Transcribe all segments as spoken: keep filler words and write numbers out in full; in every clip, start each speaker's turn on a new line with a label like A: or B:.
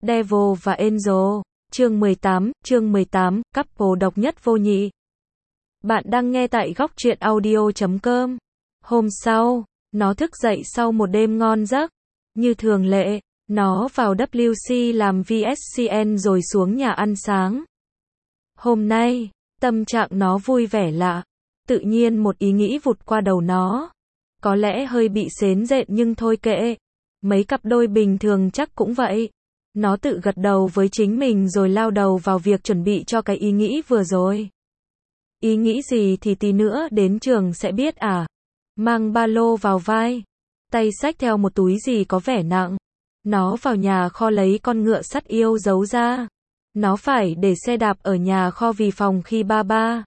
A: Devil và Angel, chương mười tám, chương mười tám, couple độc nhất vô nhị. Bạn đang nghe tại góc truyện audio chấm com. Hôm sau, nó thức dậy sau một đêm ngon giấc. Như thường lệ, nó vào W C làm V S C N rồi xuống nhà ăn sáng. Hôm nay, tâm trạng nó vui vẻ lạ. Tự nhiên một ý nghĩ vụt qua đầu nó. Có lẽ hơi bị sến rện nhưng thôi kệ. Mấy cặp đôi bình thường chắc cũng vậy. Nó tự gật đầu với chính mình rồi lao đầu vào việc chuẩn bị cho cái ý nghĩ vừa rồi. Ý nghĩ gì thì tí nữa đến trường sẽ biết à. Mang ba lô vào vai, tay xách theo một túi gì có vẻ nặng. Nó vào nhà kho lấy con ngựa sắt yêu giấu ra. Nó phải để xe đạp ở nhà kho vì phòng khi ba ba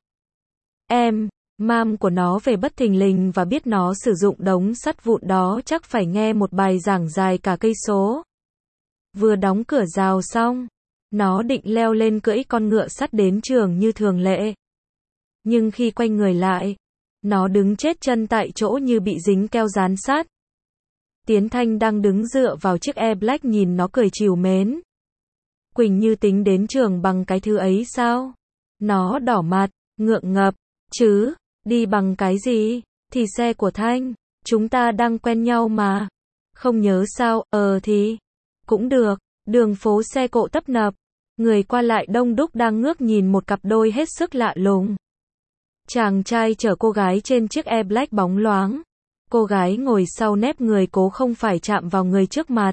A: em, mam của nó về bất thình lình và biết nó sử dụng đống sắt vụn đó chắc phải nghe một bài giảng dài cả cây số. Vừa đóng cửa rào xong, nó định leo lên cưỡi con ngựa sắt đến trường như thường lệ. Nhưng khi quay người lại, nó đứng chết chân tại chỗ như bị dính keo dán sát. Tiến Thanh đang đứng dựa vào chiếc Air Black nhìn nó cười trìu mến. Quỳnh Như tính đến trường bằng cái thứ ấy sao? Nó đỏ mặt, ngượng ngập. Chứ, đi bằng cái gì? Thì xe của Thanh, chúng ta đang quen nhau mà. Không nhớ sao, ờ thì, cũng được, đường phố xe cộ tấp nập. Người qua lại đông đúc đang ngước nhìn một cặp đôi hết sức lạ lùng. Chàng trai chở cô gái trên chiếc Air Black bóng loáng. Cô gái ngồi sau nép người cố không phải chạm vào người trước mặt.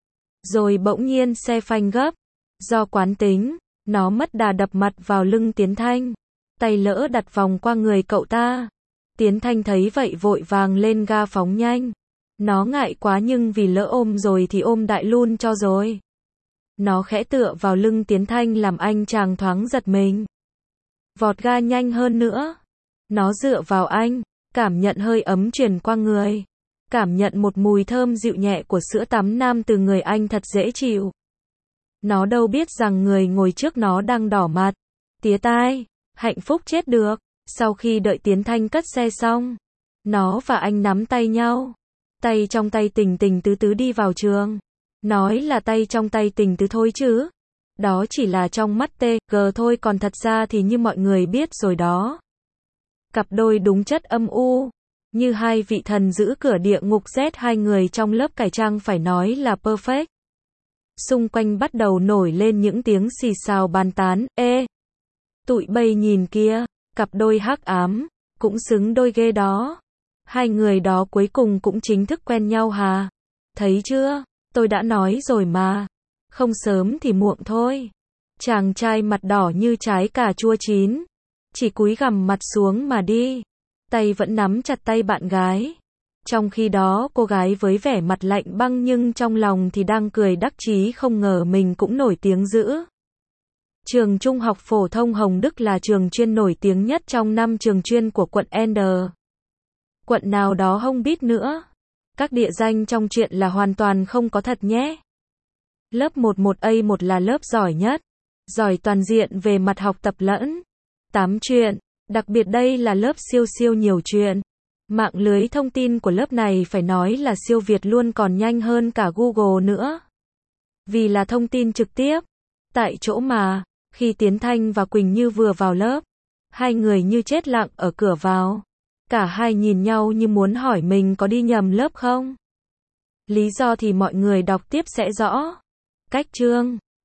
A: Rồi bỗng nhiên xe phanh gấp. Do quán tính, nó mất đà đập mặt vào lưng Tiến Thanh. Tay lỡ đặt vòng qua người cậu ta. Tiến Thanh thấy vậy vội vàng lên ga phóng nhanh. Nó ngại quá nhưng vì lỡ ôm rồi thì ôm đại luôn cho rồi. Nó khẽ tựa vào lưng Tiến Thanh làm anh chàng thoáng giật mình. Vọt ga nhanh hơn nữa. Nó dựa vào anh, cảm nhận hơi ấm truyền qua người. Cảm nhận một mùi thơm dịu nhẹ của sữa tắm nam từ người anh thật dễ chịu. Nó đâu biết rằng người ngồi trước nó đang đỏ mặt, tía tai, hạnh phúc chết được. Sau khi đợi Tiến Thanh cất xe xong, nó và anh nắm tay nhau. Tay trong tay tình tình tứ tứ đi vào trường. Nói là tay trong tay tình tứ thôi chứ. Đó chỉ là trong mắt tê gờ thôi còn thật ra thì như mọi người biết rồi đó. Cặp đôi đúng chất âm u. Như hai vị thần giữ cửa địa ngục Z hai người trong lớp cải trang phải nói là perfect. Xung quanh bắt đầu nổi lên những tiếng xì xào bàn tán. Ê! Tụi bay nhìn kia, cặp đôi hắc ám, cũng xứng đôi ghê đó. Hai người đó cuối cùng cũng chính thức quen nhau hà. Thấy chưa? Tôi đã nói rồi mà. Không sớm thì muộn thôi. Chàng trai mặt đỏ như trái cà chua chín. Chỉ cúi gằm mặt xuống mà đi. Tay vẫn nắm chặt tay bạn gái. Trong khi đó cô gái với vẻ mặt lạnh băng nhưng trong lòng thì đang cười đắc chí không ngờ mình cũng nổi tiếng dữ. Trường Trung học phổ thông Hồng Đức là trường chuyên nổi tiếng nhất trong năm trường chuyên của quận N. Quận nào đó không biết nữa. Các địa danh trong truyện là hoàn toàn không có thật nhé. Lớp mười một A một là lớp giỏi nhất. Giỏi toàn diện về mặt học tập lẫn tám chuyện. Đặc biệt đây là lớp siêu siêu nhiều chuyện. Mạng lưới thông tin của lớp này phải nói là siêu việt luôn còn nhanh hơn cả Google nữa. Vì là thông tin trực tiếp. Tại chỗ mà, khi Tiến Thanh và Quỳnh Như vừa vào lớp, hai người như chết lặng ở cửa vào. Cả hai nhìn nhau như muốn hỏi mình có đi nhầm lớp không? Lý do thì mọi người đọc tiếp sẽ rõ. Cách chương